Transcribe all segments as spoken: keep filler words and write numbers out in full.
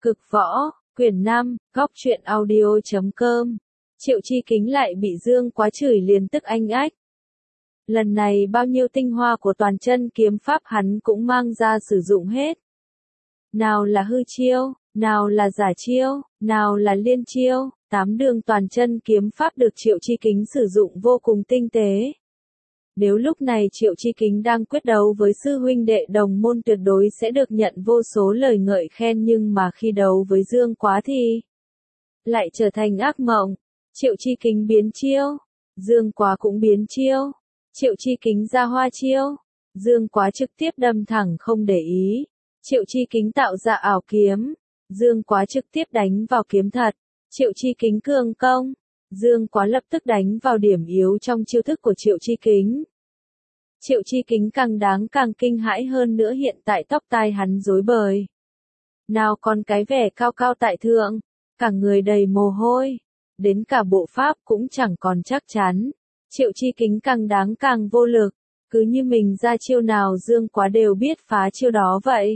Cực võ, quyển năm, góc truyện audio chấm com. Triệu Chi Kính lại bị Dương Quá chửi liền tức anh ách. Lần này bao nhiêu tinh hoa của toàn chân kiếm pháp hắn cũng mang ra sử dụng hết. Nào là hư chiêu, nào là giả chiêu, nào là liên chiêu, tám đường toàn chân kiếm pháp được Triệu Chi Kính sử dụng vô cùng tinh tế. Nếu lúc này Triệu Chi Kính đang quyết đấu với sư huynh đệ đồng môn tuyệt đối sẽ được nhận vô số lời ngợi khen, nhưng mà khi đấu với Dương Quá thì lại trở thành ác mộng. Triệu Chi Kính biến chiêu, Dương Quá cũng biến chiêu. Triệu Chi Kính ra hoa chiêu, Dương Quá trực tiếp đâm thẳng không để ý. Triệu Chi Kính tạo ra ảo kiếm, Dương Quá trực tiếp đánh vào kiếm thật. Triệu Chi Kính cường công, Dương Quá lập tức đánh vào điểm yếu trong chiêu thức của Triệu Chi Kính. Triệu Chi Kính càng đáng càng kinh hãi hơn nữa, hiện tại tóc tai hắn rối bời. Nào còn cái vẻ cao cao tại thượng, cả người đầy mồ hôi, đến cả bộ pháp cũng chẳng còn chắc chắn. Triệu Chi Kính càng đáng càng vô lực, cứ như mình ra chiêu nào Dương Quá đều biết phá chiêu đó vậy.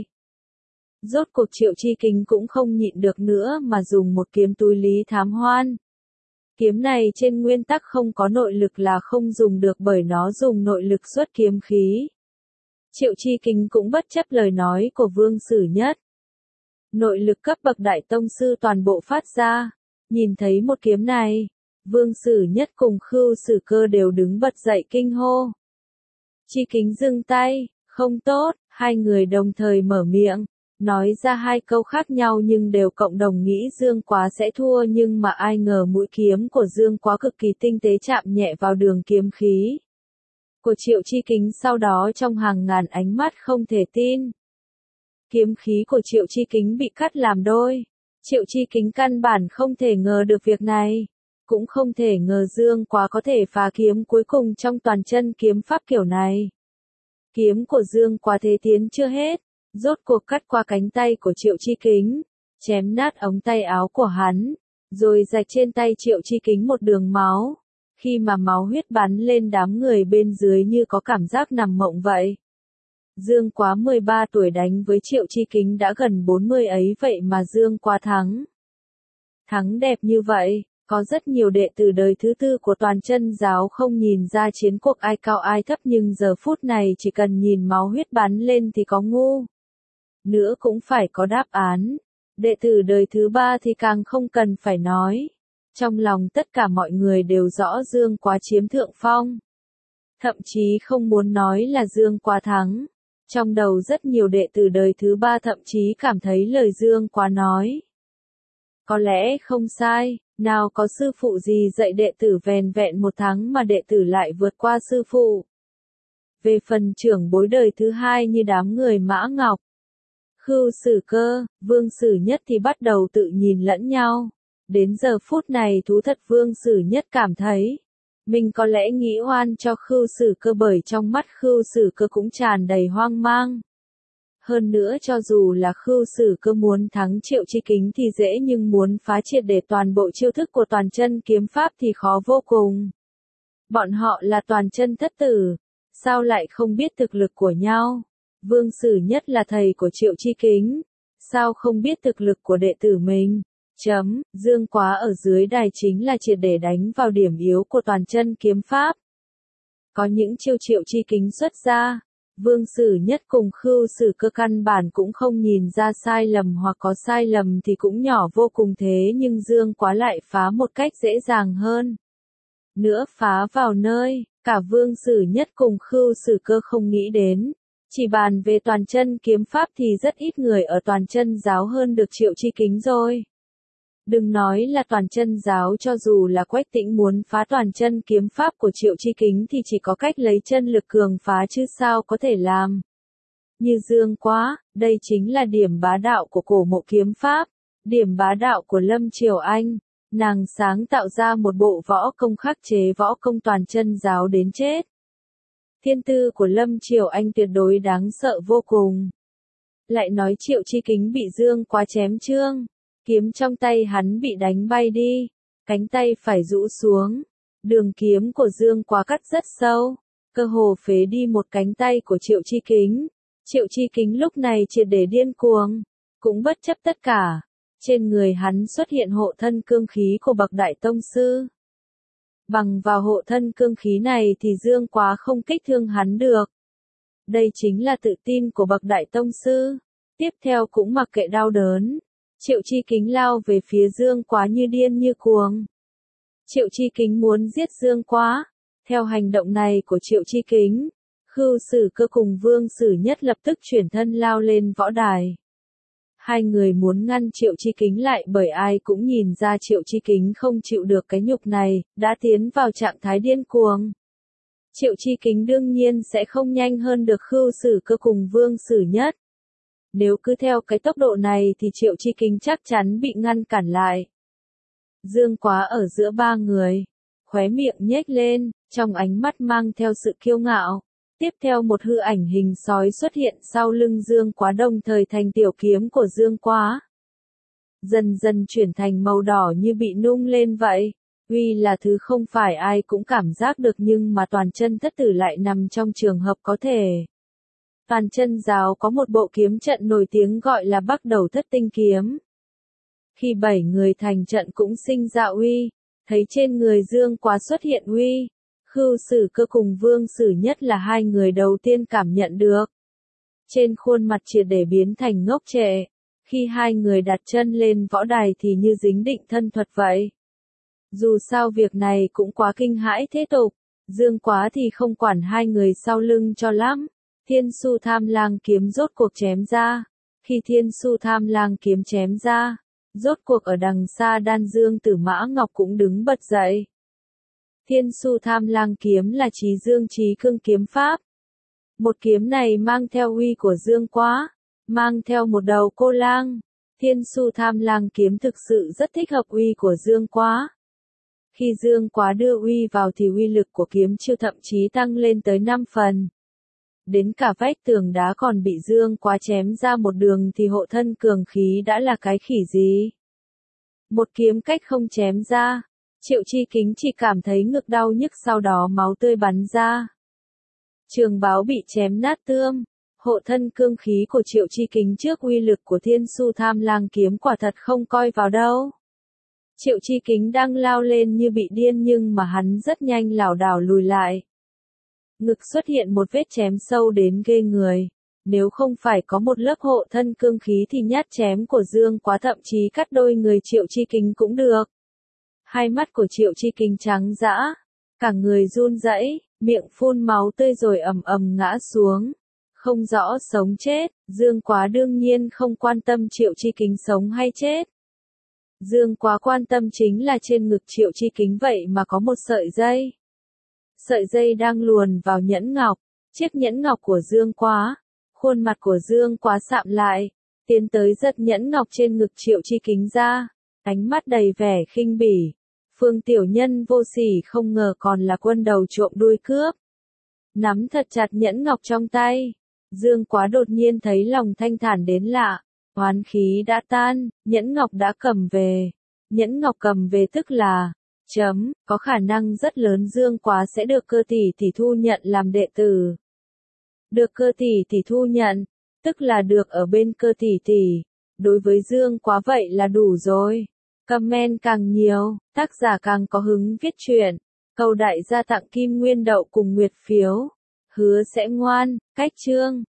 Rốt cuộc Triệu Chi Kính cũng không nhịn được nữa mà dùng một kiếm túi Lý Thám Hoan. Kiếm này trên nguyên tắc không có nội lực là không dùng được bởi nó dùng nội lực xuất kiếm khí. Triệu Chi Kính cũng bất chấp lời nói của Vương Sử Nhất. Nội lực cấp bậc đại tông sư toàn bộ phát ra. Nhìn thấy một kiếm này, Vương Sử Nhất cùng Khưu Sử Cơ đều đứng bật dậy kinh hô. Chi Kính dừng tay, không tốt, hai người đồng thời mở miệng. Nói ra hai câu khác nhau nhưng đều cộng đồng nghĩ Dương Quá sẽ thua, nhưng mà ai ngờ mũi kiếm của Dương Quá cực kỳ tinh tế chạm nhẹ vào đường kiếm khí của Triệu Chi Kính, sau đó trong hàng ngàn ánh mắt không thể tin. Kiếm khí của Triệu Chi Kính bị cắt làm đôi. Triệu Chi Kính căn bản không thể ngờ được việc này, cũng không thể ngờ Dương Quá có thể phá kiếm cuối cùng trong toàn chân kiếm pháp kiểu này. Kiếm của Dương Quá thế tiến chưa hết, rốt cuộc cắt qua cánh tay của Triệu Chi Kính, chém nát ống tay áo của hắn, rồi rạch trên tay Triệu Chi Kính một đường máu. Khi mà máu huyết bắn lên, đám người bên dưới như có cảm giác nằm mộng vậy. Dương Quá mười ba tuổi đánh với Triệu Chi Kính đã gần bốn mươi ấy, vậy mà Dương Quá thắng. Thắng đẹp như vậy, có rất nhiều đệ tử đời thứ tư của toàn chân giáo không nhìn ra chiến cuộc ai cao ai thấp, nhưng giờ phút này chỉ cần nhìn máu huyết bắn lên thì có ngu nữa cũng phải có đáp án. Đệ tử đời thứ ba thì càng không cần phải nói. Trong lòng tất cả mọi người đều rõ Dương Quá chiếm thượng phong. Thậm chí không muốn nói là Dương Quá thắng. Trong đầu rất nhiều đệ tử đời thứ ba thậm chí cảm thấy lời Dương Quá nói có lẽ không sai. Nào có sư phụ gì dạy đệ tử vèn vẹn một tháng mà đệ tử lại vượt qua sư phụ. Về phần trưởng bối đời thứ hai như đám người Mã Ngọc, Khưu Sử Cơ, Vương Sử Nhất thì bắt đầu tự nhìn lẫn nhau. Đến giờ phút này thú thật Vương Sử Nhất cảm thấy mình có lẽ nghĩ oan cho Khưu Sử Cơ, bởi trong mắt Khưu Sử Cơ cũng tràn đầy hoang mang. Hơn nữa cho dù là Khưu Sử Cơ muốn thắng Triệu Chi Kính thì dễ, nhưng muốn phá triệt để toàn bộ chiêu thức của toàn chân kiếm pháp thì khó vô cùng. Bọn họ là toàn chân thất tử, sao lại không biết thực lực của nhau? Vương Sử Nhất là thầy của Triệu Chi Kính, sao không biết thực lực của đệ tử mình? Chấm, Dương Quá ở dưới đài chính là triệt để đánh vào điểm yếu của toàn chân kiếm pháp. Có những chiêu Triệu Chi Kính xuất ra, Vương Sử Nhất cùng Khưu Sử Cơ căn bản cũng không nhìn ra sai lầm, hoặc có sai lầm thì cũng nhỏ vô cùng, thế nhưng Dương Quá lại phá một cách dễ dàng hơn. Nữa phá vào nơi, cả Vương Sử Nhất cùng Khưu Sử Cơ không nghĩ đến. Chỉ bàn về toàn chân kiếm pháp thì rất ít người ở toàn chân giáo hơn được Triệu Chi Kính rồi. Đừng nói là toàn chân giáo, cho dù là Quách Tĩnh muốn phá toàn chân kiếm pháp của Triệu Chi Kính thì chỉ có cách lấy chân lực cường phá chứ sao có thể làm. Như Dương Quá, đây chính là điểm bá đạo của cổ mộ kiếm pháp, điểm bá đạo của Lâm Triều Anh. Nàng sáng tạo ra một bộ võ công khắc chế võ công toàn chân giáo đến chết. Thiên tư của Lâm Triều Anh tuyệt đối đáng sợ vô cùng. Lại nói Triệu Chi Kính bị Dương Quá chém trương, kiếm trong tay hắn bị đánh bay đi, cánh tay phải rũ xuống. Đường kiếm của Dương Quá cắt rất sâu, cơ hồ phế đi một cánh tay của Triệu Chi Kính. Triệu Chi Kính lúc này triệt để điên cuồng, cũng bất chấp tất cả, Trên người hắn xuất hiện hộ thân cương khí của bậc đại tông sư. Bằng vào hộ thân cương khí này thì Dương Quá không kích thương hắn được. Đây chính là tự tin của bậc đại tông sư. Tiếp theo cũng mặc kệ đau đớn, Triệu Chi Kính lao về phía Dương Quá như điên như cuồng. Triệu Chi Kính muốn giết Dương Quá. Theo hành động này của Triệu Chi Kính, Khưu Sử Cơ cùng Vương Sử Nhất lập tức chuyển thân lao lên võ đài. Hai người muốn ngăn Triệu Chi Kính lại bởi ai cũng nhìn ra Triệu Chi Kính không chịu được cái nhục này, đã tiến vào trạng thái điên cuồng. Triệu Chi Kính đương nhiên sẽ không nhanh hơn được Khưu Sử Cơ cùng Vương Sử Nhất. Nếu cứ theo cái tốc độ này thì Triệu Chi Kính chắc chắn bị ngăn cản lại. Dương Quá ở giữa ba người, khóe miệng nhếch lên, trong ánh mắt mang theo sự kiêu ngạo. Tiếp theo một hư ảnh hình sói xuất hiện sau lưng Dương Quá đồng thời thành tiểu kiếm của Dương Quá. Dần dần chuyển thành màu đỏ như bị nung lên vậy. Uy là thứ không phải ai cũng cảm giác được nhưng mà toàn chân thất tử lại nằm trong trường hợp có thể. Toàn chân giáo có một bộ kiếm trận nổi tiếng gọi là Bắc Đầu Thất Tinh Kiếm. Khi bảy người thành trận cũng sinh ra uy, thấy trên người Dương Quá xuất hiện uy. Khưu Sử Cơ cùng Vương Sử Nhất là hai người đầu tiên cảm nhận được. Trên khuôn mặt triệt để biến thành ngốc trệ. Khi hai người đặt chân lên võ đài thì như dính định thân thuật vậy. Dù sao việc này cũng quá kinh hãi thế tục. Dương Quá thì không quản hai người sau lưng cho lắm. Thiên Su Tham Lang kiếm rốt cuộc chém ra. Khi Thiên Su Tham Lang kiếm chém ra, rốt cuộc ở đằng xa Đan Dương Tử Mã Ngọc cũng đứng bật dậy. Thiên Su Tham Lang kiếm là Chí Dương Chí Cương kiếm pháp. Một kiếm này mang theo uy của Dương Quá, mang theo một đầu cô lang. Thiên Su Tham Lang kiếm thực sự rất thích hợp uy của Dương Quá. Khi Dương Quá đưa uy vào thì uy lực của kiếm chiêu thậm chí tăng lên tới năm phần. Đến cả vách tường đá còn bị Dương Quá chém ra một đường thì hộ thân cường khí đã là cái khỉ gì. Một kiếm cách không chém ra. Triệu Chi Kính chỉ cảm thấy ngực đau nhức sau đó máu tươi bắn ra. Trường báu bị chém nát tươm. Hộ thân cương khí của Triệu Chi Kính trước uy lực của Thiên Su Tham Lang kiếm quả thật không coi vào đâu. Triệu Chi Kính đang lao lên như bị điên nhưng mà hắn rất nhanh lảo đảo lùi lại. Ngực xuất hiện một vết chém sâu đến ghê người. Nếu không phải có một lớp hộ thân cương khí thì nhát chém của Dương Quá thậm chí cắt đôi người Triệu Chi Kính cũng được. Hai mắt của Triệu Chi Kính trắng dã, cả người run rẩy, miệng phun máu tươi rồi ầm ầm ngã xuống. Không rõ sống chết, Dương Quá đương nhiên không quan tâm Triệu Chi Kính sống hay chết. Dương Quá quan tâm chính là trên ngực Triệu Chi Kính vậy mà có một sợi dây. Sợi dây đang luồn vào nhẫn ngọc, chiếc nhẫn ngọc của Dương Quá. Khuôn mặt của Dương Quá sạm lại, tiến tới giật nhẫn ngọc trên ngực Triệu Chi Kính ra, ánh mắt đầy vẻ khinh bỉ. Phương tiểu nhân vô sỉ không ngờ còn là quân đầu trộm đuôi cướp. Nắm thật chặt nhẫn ngọc trong tay, Dương Quá đột nhiên thấy lòng thanh thản đến lạ, oán khí đã tan, nhẫn ngọc đã cầm về. Nhẫn ngọc cầm về tức là, chấm, có khả năng rất lớn Dương Quá sẽ được Cơ tỷ tỷ thu nhận làm đệ tử. Được Cơ tỷ tỷ thu nhận, tức là được ở bên Cơ tỷ tỷ. Đối với Dương Quá vậy là đủ rồi. Comment càng nhiều, tác giả càng có hứng viết truyện. Cầu đại gia tặng kim nguyên đậu cùng nguyệt phiếu. Hứa sẽ ngoan, cách chương.